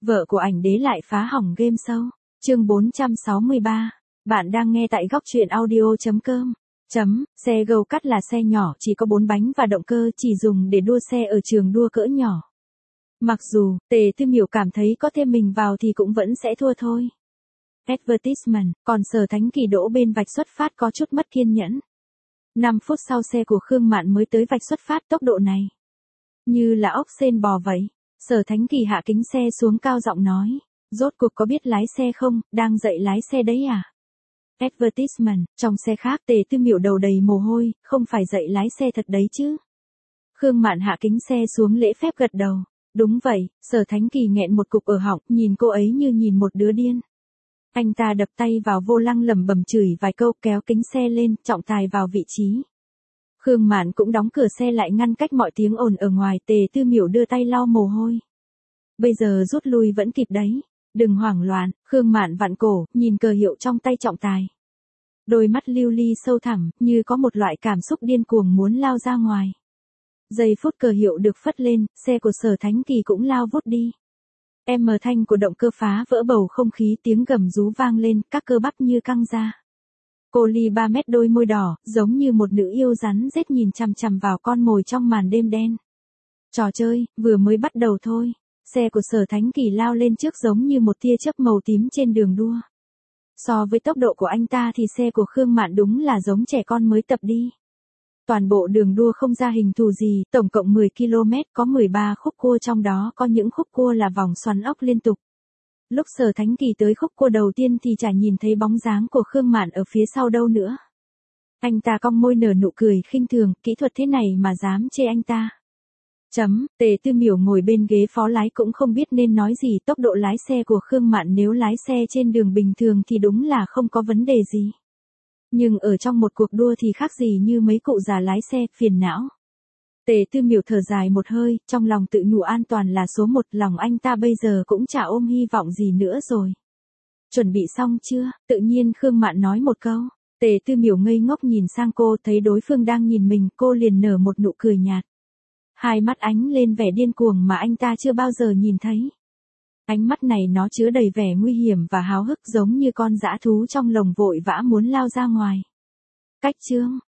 Vợ của ảnh đế lại phá hỏng game show. Chương 463. Bạn đang nghe tại góc truyện audio.com. Xe go-kart là xe nhỏ, chỉ có 4 bánh và động cơ, chỉ dùng để đua xe ở trường đua cỡ nhỏ. Mặc dù, Tề Tư Miểu cảm thấy có thêm mình vào thì cũng vẫn sẽ thua thôi. Advertisement, còn Sở Thánh Kỳ đỗ bên vạch xuất phát có chút mất kiên nhẫn. 5 phút sau xe của Khương Mạn mới tới vạch xuất phát, tốc độ này như là ốc sên bò vậy. Sở Thánh Kỳ hạ kính xe xuống cao giọng nói, rốt cuộc có biết lái xe không, đang dạy lái xe đấy à? Advertisement, trong xe khác Tề Tư Miểu đầu đầy mồ hôi, không phải dạy lái xe thật đấy chứ. Khương Mạn hạ kính xe xuống lễ phép gật đầu. Đúng vậy, Sở Thánh Kỳ nghẹn một cục ở họng, nhìn cô ấy như nhìn một đứa điên. Anh ta đập tay vào vô lăng lẩm bẩm chửi vài câu, kéo kính xe lên, trọng tài vào vị trí. Khương Mạn cũng đóng cửa xe lại ngăn cách mọi tiếng ồn ở ngoài. Tề Tư Miểu đưa tay lau mồ hôi. Bây giờ rút lui vẫn kịp đấy. Đừng hoảng loạn. Khương Mạn vặn cổ, nhìn cờ hiệu trong tay trọng tài. Đôi mắt lưu ly sâu thẳm, như có một loại cảm xúc điên cuồng muốn lao ra ngoài. Giây phút cờ hiệu được phất lên, xe của Sở Thánh Kỳ cũng lao vút đi. Thanh của động cơ phá vỡ bầu không khí, tiếng gầm rú vang lên, các cơ bắp như căng ra. Cô Ly 3 mét đôi môi đỏ, giống như một nữ yêu rắn rết nhìn chằm chằm vào con mồi trong màn đêm đen. Trò chơi, vừa mới bắt đầu thôi. Xe của Sở Thánh Kỳ lao lên trước giống như một tia chớp màu tím trên đường đua. So với tốc độ của anh ta thì xe của Khương Mạn đúng là giống trẻ con mới tập đi. Toàn bộ đường đua không ra hình thù gì, tổng cộng 10 km, có 13 khúc cua, trong đó có những khúc cua là vòng xoắn ốc liên tục. Lúc Sở Thánh Kỳ tới khúc cua đầu tiên thì chả nhìn thấy bóng dáng của Khương Mạn ở phía sau đâu nữa. Anh ta cong môi nở nụ cười khinh thường, kỹ thuật thế này mà dám chê anh ta. Tề Tư Miểu ngồi bên ghế phó lái cũng không biết nên nói gì. Tốc độ lái xe của Khương Mạn nếu lái xe trên đường bình thường thì đúng là không có vấn đề gì. Nhưng ở trong một cuộc đua thì khác gì như mấy cụ già lái xe, phiền não. Tề Tư Miểu thở dài một hơi, trong lòng tự nhủ an toàn là số 1, lòng anh ta bây giờ cũng chả ôm hy vọng gì nữa rồi. Chuẩn bị xong chưa? Tự nhiên Khương Mạn nói một câu. Tề Tư Miểu ngây ngốc nhìn sang cô, thấy đối phương đang nhìn mình, cô liền nở một nụ cười nhạt. Hai mắt ánh lên vẻ điên cuồng mà anh ta chưa bao giờ nhìn thấy. Ánh mắt này nó chứa đầy vẻ nguy hiểm và háo hức, giống như con dã thú trong lồng vội vã muốn lao ra ngoài. Cách chương,